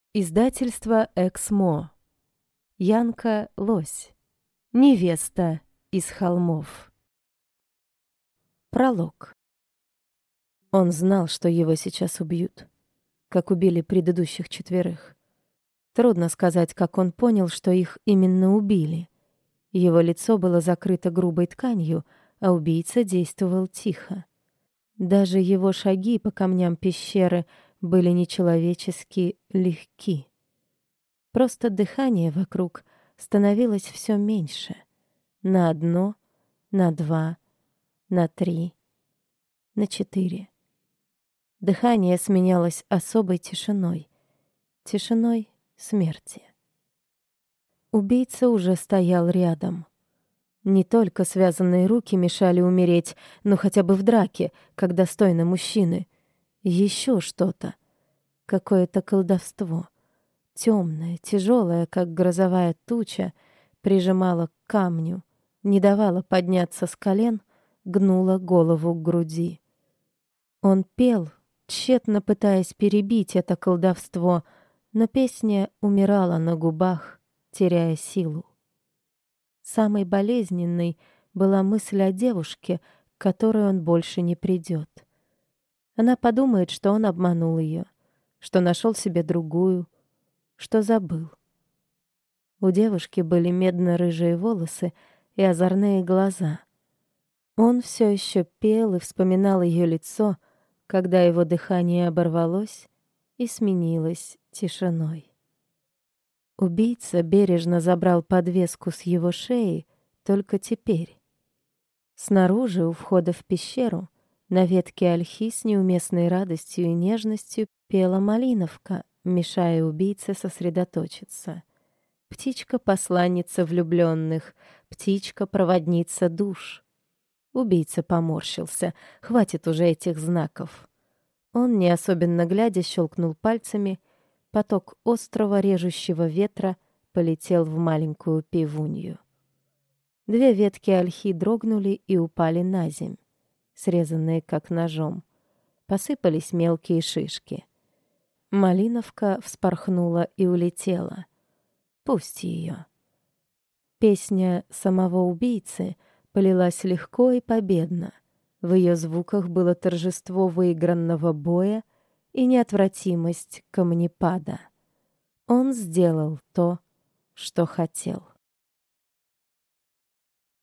Издательство «Эксмо». Янка Лось. Невеста из холмов. Пролог. Он знал, что его сейчас убьют, как убили предыдущих 4. Трудно сказать, как он понял, что их именно убили. Его лицо было закрыто грубой тканью, а убийца действовал тихо. Даже его шаги по камням пещеры были нечеловечески легки. Просто дыхание вокруг становилось все меньше. На 1, на 2, на 3, на 4. Дыхание сменялось особой тишиной. Тишиной смерти. Убийца уже стоял рядом. Не только связанные руки мешали умереть, но хотя бы в драке, как достойно мужчины. Еще что-то. Какое-то колдовство. Темная, тяжелая, как грозовая туча, прижимала к камню, не давала подняться с колен, гнула голову к груди. Он пел, тщетно пытаясь перебить это колдовство, но песня умирала на губах, теряя силу. Самой болезненной была мысль о девушке, к которой он больше не придет. Она подумает, что он обманул ее, что нашел себе другую, что забыл. У девушки были медно-рыжие волосы и озорные глаза. Он все еще пел и вспоминал ее лицо, когда его дыхание оборвалось и сменилось тишиной. Убийца бережно забрал подвеску с его шеи только теперь. Снаружи, у входа в пещеру, на ветке ольхи с неуместной радостью и нежностью пела малиновка, мешая убийце сосредоточиться. Птичка-посланница влюбленных, птичка-проводница душ. Убийца поморщился. Хватит уже этих знаков. Он, не особенно глядя, щелкнул пальцами. Поток острого режущего ветра полетел в маленькую пивунью. 2 ветки ольхи дрогнули и упали на земь, срезанные как ножом. Посыпались мелкие шишки. Малиновка вспорхнула и улетела. Пусть ее. Песня самого убийцы полилась легко и победно. В ее звуках было торжество выигранного боя и неотвратимость камнепада. Он сделал то, что хотел.